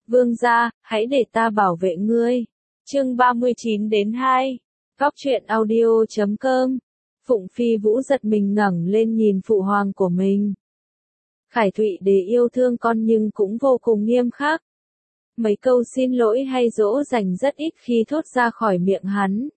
Vương gia, hãy để ta bảo vệ ngươi. Chương 39-2. Góc truyện audio.com. Phụng Phi Vũ giật mình ngẩng lên nhìn phụ hoàng của mình. Khải Thụy Đế yêu thương con nhưng cũng vô cùng nghiêm khắc. Mấy câu xin lỗi hay dỗ dành rất ít khi thốt ra khỏi miệng hắn.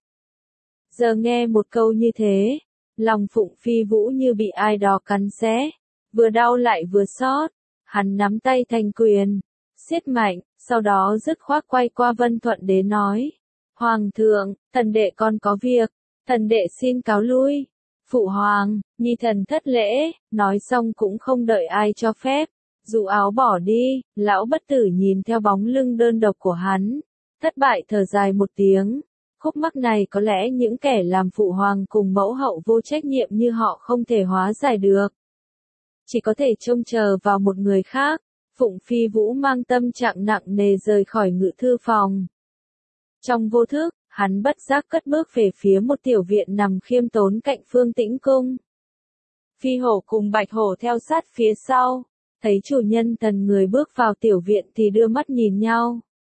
Giờ nghe một câu như thế, lòng Phụng Phi Vũ như bị ai đó cắn xé, vừa đau lại vừa xót. Hắn nắm tay thành quyền, siết mạnh, sau đó dứt khoát quay qua Vân Thuận Đế nói: Hoàng thượng, thần đệ con có việc, thần đệ xin cáo lui. Phụ hoàng, nhi thần thất lễ. Nói xong cũng không đợi ai cho phép, dụ áo bỏ đi. Lão bất tử nhìn theo bóng lưng đơn độc của hắn, thất bại thở dài một tiếng. Khúc mắc này có lẽ những kẻ làm phụ hoàng cùng mẫu hậu vô trách nhiệm như họ không thể hóa giải được, chỉ có thể trông chờ vào một người khác. Phụng Phi Vũ mang tâm trạng nặng nề rời khỏi ngự thư phòng. Trong vô thức, hắn bất giác cất bước về phía một tiểu viện nằm khiêm tốn cạnh Phương Tĩnh Cung. Phi hổ cùng Bạch hổ theo sát phía sau, thấy chủ nhân thần người bước vào tiểu viện thì đưa mắt nhìn nhau.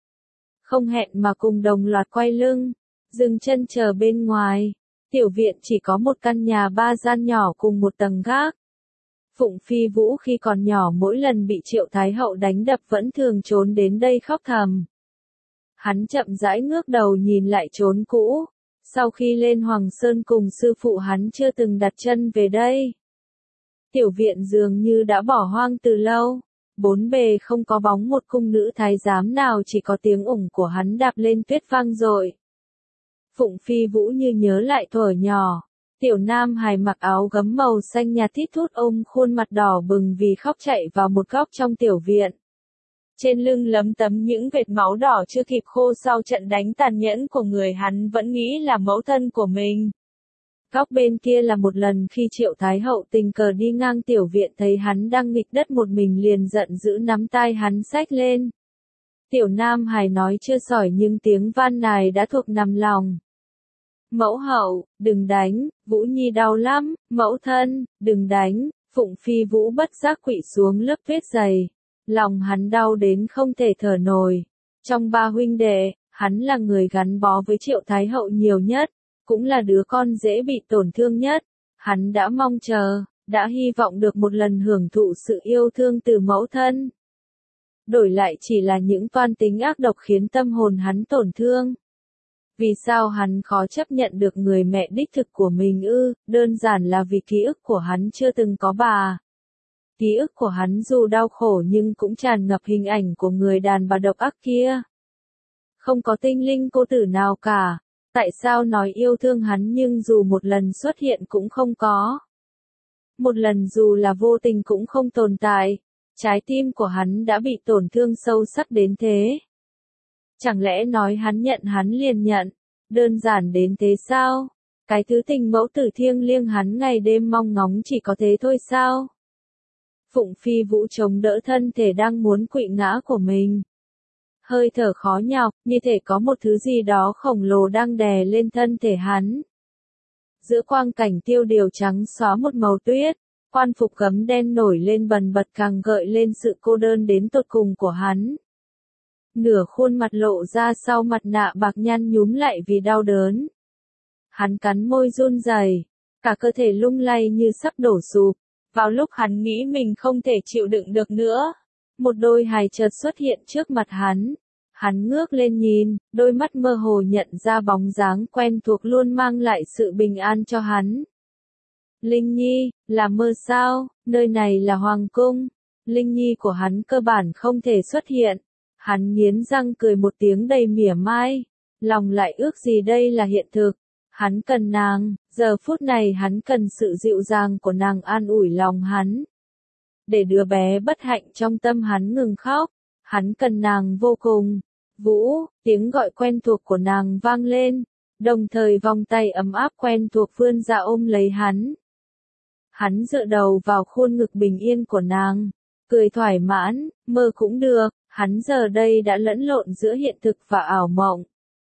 Không hẹn mà cùng đồng loạt quay lưng, dừng chân chờ bên ngoài. Tiểu viện chỉ có một căn nhà 3 gian nhỏ cùng một tầng gác. Phụng Phi Vũ khi còn nhỏ mỗi lần bị Triệu Thái Hậu đánh đập vẫn thường trốn đến đây khóc thầm. Hắn chậm rãi ngước đầu nhìn lại chốn cũ, sau khi lên Hoàng Sơn cùng sư phụ hắn chưa từng đặt chân về đây. Tiểu viện dường như đã bỏ hoang từ lâu, bốn bề không có bóng một cung nữ thái giám nào, chỉ có tiếng ủng của hắn đạp lên tuyết vang dội. Phụng Phi Vũ như nhớ lại thuở nhỏ. Tiểu Nam hài mặc áo gấm màu xanh nhạt thít thút ôm khuôn mặt đỏ bừng vì khóc chạy vào một góc trong tiểu viện. Trên lưng lấm tấm những vệt máu đỏ chưa kịp khô sau trận đánh tàn nhẫn của người hắn vẫn nghĩ là mẫu thân của mình. Góc bên kia là một lần khi Triệu Thái Hậu tình cờ đi ngang tiểu viện thấy hắn đang nghịch đất một mình liền giận dữ nắm tay hắn xách lên. Tiểu Nam hài nói chưa sỏi nhưng tiếng van nài đã thuộc nằm lòng. Mẫu hậu, đừng đánh, Vũ Nhi đau lắm. Mẫu thân, đừng đánh. Phụng Phi Vũ bất giác quỵ xuống lớp tuyết dày. Lòng hắn đau đến không thể thở nổi. Trong 3 huynh đệ, hắn là người gắn bó với Triệu Thái Hậu nhiều nhất, cũng là đứa con dễ bị tổn thương nhất. Hắn đã mong chờ, đã hy vọng được một lần hưởng thụ sự yêu thương từ mẫu thân. Đổi lại chỉ là những toan tính ác độc khiến tâm hồn hắn tổn thương. Vì sao hắn khó chấp nhận được người mẹ đích thực của mình ư? Đơn giản là vì ký ức của hắn chưa từng có bà. Ký ức của hắn dù đau khổ nhưng cũng tràn ngập hình ảnh của người đàn bà độc ác kia. Không có tinh linh cô tử nào cả. Tại sao nói yêu thương hắn nhưng dù một lần xuất hiện cũng không có? Một lần dù là vô tình cũng không tồn tại. Trái tim của hắn đã bị tổn thương sâu sắc đến thế. Chẳng lẽ nói hắn nhận hắn liền nhận, đơn giản đến thế sao? Cái thứ tình mẫu tử thiêng liêng hắn ngày đêm mong ngóng chỉ có thế thôi sao? Phụng Phi Vũ chống đỡ thân thể đang muốn quỵ ngã của mình. Hơi thở khó nhọc, như thể có một thứ gì đó khổng lồ đang đè lên thân thể hắn. Giữa quang cảnh tiêu điều trắng xóa một màu tuyết, quan phục gấm đen nổi lên bần bật càng gợi lên sự cô đơn đến tột cùng của hắn. Nửa khuôn mặt lộ ra sau mặt nạ bạc nhăn nhúm lại vì đau đớn. Hắn cắn môi run rẩy, cả cơ thể lung lay như sắp đổ sụp. Vào lúc hắn nghĩ mình không thể chịu đựng được nữa, một đôi hài chợt xuất hiện trước mặt hắn. Hắn ngước lên nhìn, đôi mắt mơ hồ nhận ra bóng dáng quen thuộc luôn mang lại sự bình an cho hắn. Linh Nhi, là mơ sao? Nơi này là Hoàng cung. Linh Nhi của hắn cơ bản không thể xuất hiện. Hắn nghiến răng cười một tiếng đầy mỉa mai, lòng lại ước gì đây là hiện thực. Hắn cần nàng, giờ phút này hắn cần sự dịu dàng của nàng an ủi lòng hắn. Để đứa bé bất hạnh trong tâm hắn ngừng khóc, hắn cần nàng vô cùng. Vũ, tiếng gọi quen thuộc của nàng vang lên, đồng thời vòng tay ấm áp quen thuộc vươn ra ôm lấy hắn. Hắn dựa đầu vào khuôn ngực bình yên của nàng, cười thoải mãn, mơ cũng được. Hắn giờ đây đã lẫn lộn giữa hiện thực và ảo mộng.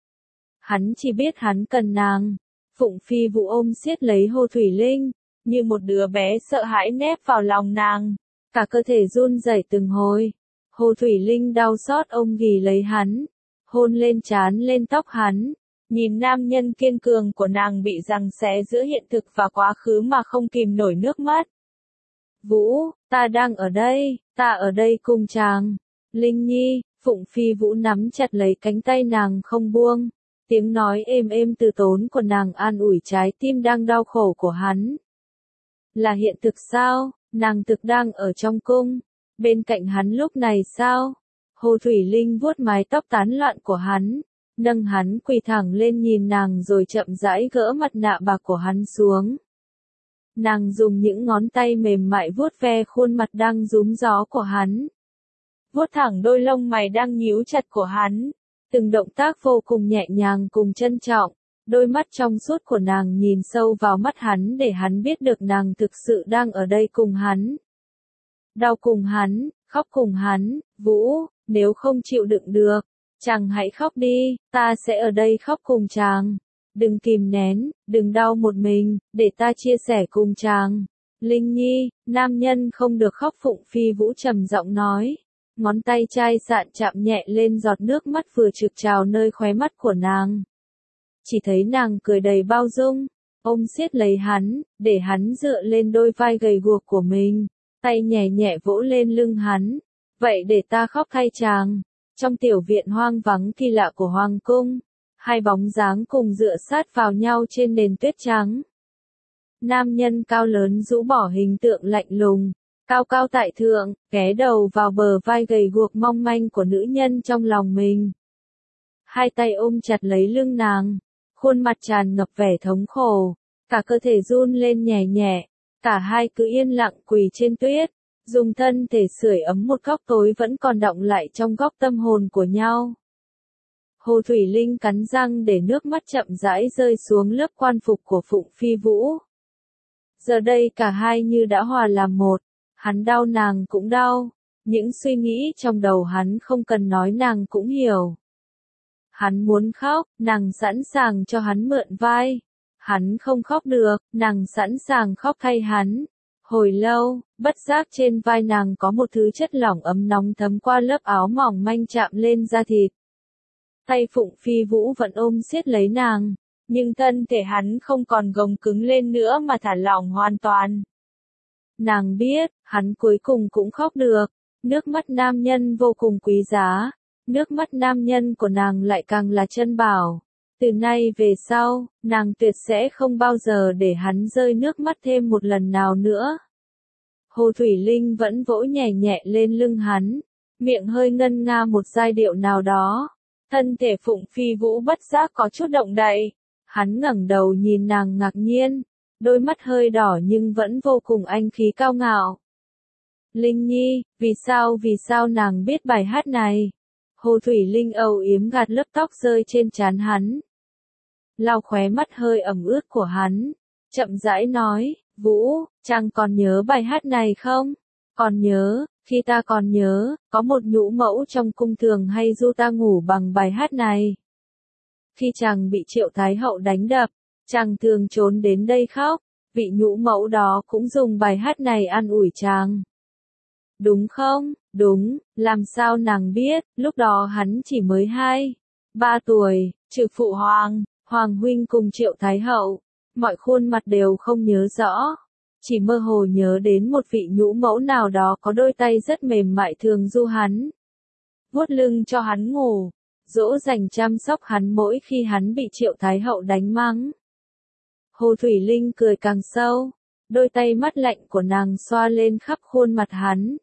Hắn chỉ biết hắn cần nàng. Phụng Phi Vũ ôm siết lấy Hồ Thủy Linh, như một đứa bé sợ hãi nép vào lòng nàng. Cả cơ thể run rẩy từng hồi. Hồ Thủy Linh đau xót ôm ghì lấy hắn, hôn lên trán lên tóc hắn, nhìn nam nhân kiên cường của nàng bị giằng xé giữa hiện thực và quá khứ mà không kìm nổi nước mắt. Vũ, ta đang ở đây, ta ở đây cùng chàng. Linh Nhi, Phụng Phi Vũ nắm chặt lấy cánh tay nàng không buông, tiếng nói êm êm từ tốn của nàng an ủi trái tim đang đau khổ của hắn. Là hiện thực sao, nàng thực đang ở trong cung, bên cạnh hắn lúc này sao? Hồ Thủy Linh vuốt mái tóc tán loạn của hắn, nâng hắn quỳ thẳng lên nhìn nàng rồi chậm rãi gỡ mặt nạ bạc của hắn xuống. Nàng dùng những ngón tay mềm mại vuốt ve khuôn mặt đang rúm gió của hắn. Vuốt thẳng đôi lông mày đang nhíu chặt của hắn. Từng động tác vô cùng nhẹ nhàng cùng trân trọng. Đôi mắt trong suốt của nàng nhìn sâu vào mắt hắn để hắn biết được nàng thực sự đang ở đây cùng hắn. Đau cùng hắn, khóc cùng hắn, Vũ, nếu không chịu đựng được, chàng hãy khóc đi, ta sẽ ở đây khóc cùng chàng. Đừng kìm nén, đừng đau một mình, để ta chia sẻ cùng chàng. Linh Nhi, nam nhân không được khóc, Phụng Phi Vũ trầm giọng nói. Ngón tay chai sạn chạm nhẹ lên giọt nước mắt vừa trực trào nơi khóe mắt của nàng. Chỉ thấy nàng cười đầy bao dung, ôm siết lấy hắn, để hắn dựa lên đôi vai gầy guộc của mình, tay nhẹ nhẹ vỗ lên lưng hắn. Vậy để ta khóc thay chàng. Trong tiểu viện hoang vắng kỳ lạ của hoàng cung, hai bóng dáng cùng dựa sát vào nhau trên nền tuyết trắng. Nam nhân cao lớn rũ bỏ hình tượng lạnh lùng, cao cao tại thượng, ghé đầu vào bờ vai gầy guộc mong manh của nữ nhân trong lòng mình. Hai tay ôm chặt lấy lưng nàng, khuôn mặt tràn ngập vẻ thống khổ, cả cơ thể run lên nhẹ nhẹ, cả hai cứ yên lặng quỳ trên tuyết, dùng thân thể sưởi ấm một góc tối vẫn còn đọng lại trong góc tâm hồn của nhau. Hồ Thủy Linh cắn răng để nước mắt chậm rãi rơi xuống lớp quan phục của Phụng Phi Vũ. Giờ đây cả hai như đã hòa làm một, hắn đau nàng cũng đau, những suy nghĩ trong đầu hắn không cần nói nàng cũng hiểu. Hắn muốn khóc, nàng sẵn sàng cho hắn mượn vai. Hắn không khóc được, nàng sẵn sàng khóc thay hắn. Hồi lâu, bất giác trên vai nàng có một thứ chất lỏng ấm nóng thấm qua lớp áo mỏng manh chạm lên da thịt. Tay Phụng Phi Vũ vẫn ôm siết lấy nàng, nhưng thân thể hắn không còn gồng cứng lên nữa mà thả lỏng hoàn toàn. Nàng biết, hắn cuối cùng cũng khóc được, nước mắt nam nhân vô cùng quý giá, nước mắt nam nhân của nàng lại càng là chân bảo. Từ nay về sau, nàng tuyệt sẽ không bao giờ để hắn rơi nước mắt thêm một lần nào nữa. Hồ Thủy Linh vẫn vỗ nhẹ nhẹ lên lưng hắn, miệng hơi ngân nga một giai điệu nào đó. Thân thể Phụng Phi Vũ bất giác có chút động đậy. Hắn ngẩng đầu nhìn nàng ngạc nhiên, đôi mắt hơi đỏ nhưng vẫn vô cùng anh khí cao ngạo. Linh Nhi, vì sao nàng biết bài hát này? Hồ Thủy Linh âu yếm gạt lớp tóc rơi trên trán hắn. Lau khóe mắt hơi ẩm ướt của hắn, chậm rãi nói, Vũ, chàng còn nhớ bài hát này không? Còn nhớ, khi ta còn nhớ, có một nhũ mẫu trong cung thường hay ru ta ngủ bằng bài hát này. Khi chàng bị Triệu Thái Hậu đánh đập, chàng thường trốn đến đây khóc, vị nhũ mẫu đó cũng dùng bài hát này an ủi chàng. Đúng không? Đúng, làm sao nàng biết, lúc đó hắn chỉ mới 2-3 tuổi, trừ phụ Hoàng huynh cùng Triệu Thái Hậu, mọi khuôn mặt đều không nhớ rõ. Chỉ mơ hồ nhớ đến một vị nhũ mẫu nào đó có đôi tay rất mềm mại thường ru hắn, vuốt lưng cho hắn ngủ, dỗ dành chăm sóc hắn mỗi khi hắn bị Triệu Thái Hậu đánh mắng. Hồ Thủy Linh cười càng sâu, đôi tay mắt lạnh của nàng xoa lên khắp khuôn mặt hắn.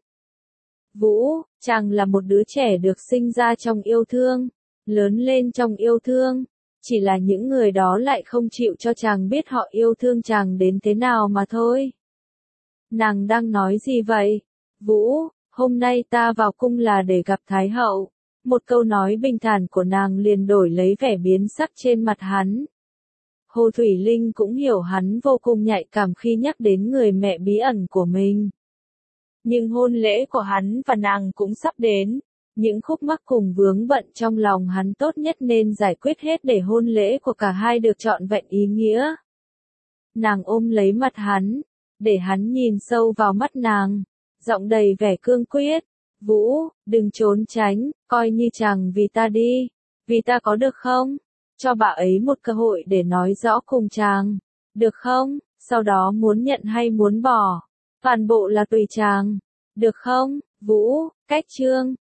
Vũ, chàng là một đứa trẻ được sinh ra trong yêu thương, lớn lên trong yêu thương, chỉ là những người đó lại không chịu cho chàng biết họ yêu thương chàng đến thế nào mà thôi. Nàng đang nói gì vậy? Vũ, hôm nay ta vào cung là để gặp Thái Hậu. Một câu nói bình thản của nàng liền đổi lấy vẻ biến sắc trên mặt hắn. Hồ Thủy Linh cũng hiểu hắn vô cùng nhạy cảm khi nhắc đến người mẹ bí ẩn của mình. Nhưng hôn lễ của hắn và nàng cũng sắp đến. Những khúc mắc cùng vướng bận trong lòng hắn tốt nhất nên giải quyết hết để hôn lễ của cả hai được trọn vẹn ý nghĩa. Nàng ôm lấy mặt hắn, để hắn nhìn sâu vào mắt nàng, giọng đầy vẻ cương quyết. Vũ, đừng trốn tránh, coi như chàng vì ta đi. Vì ta có được không? Cho bà ấy một cơ hội để nói rõ cùng chàng. Được không? Sau đó muốn nhận hay muốn bỏ. Toàn bộ là tùy chàng. Được không? Vũ, cách chương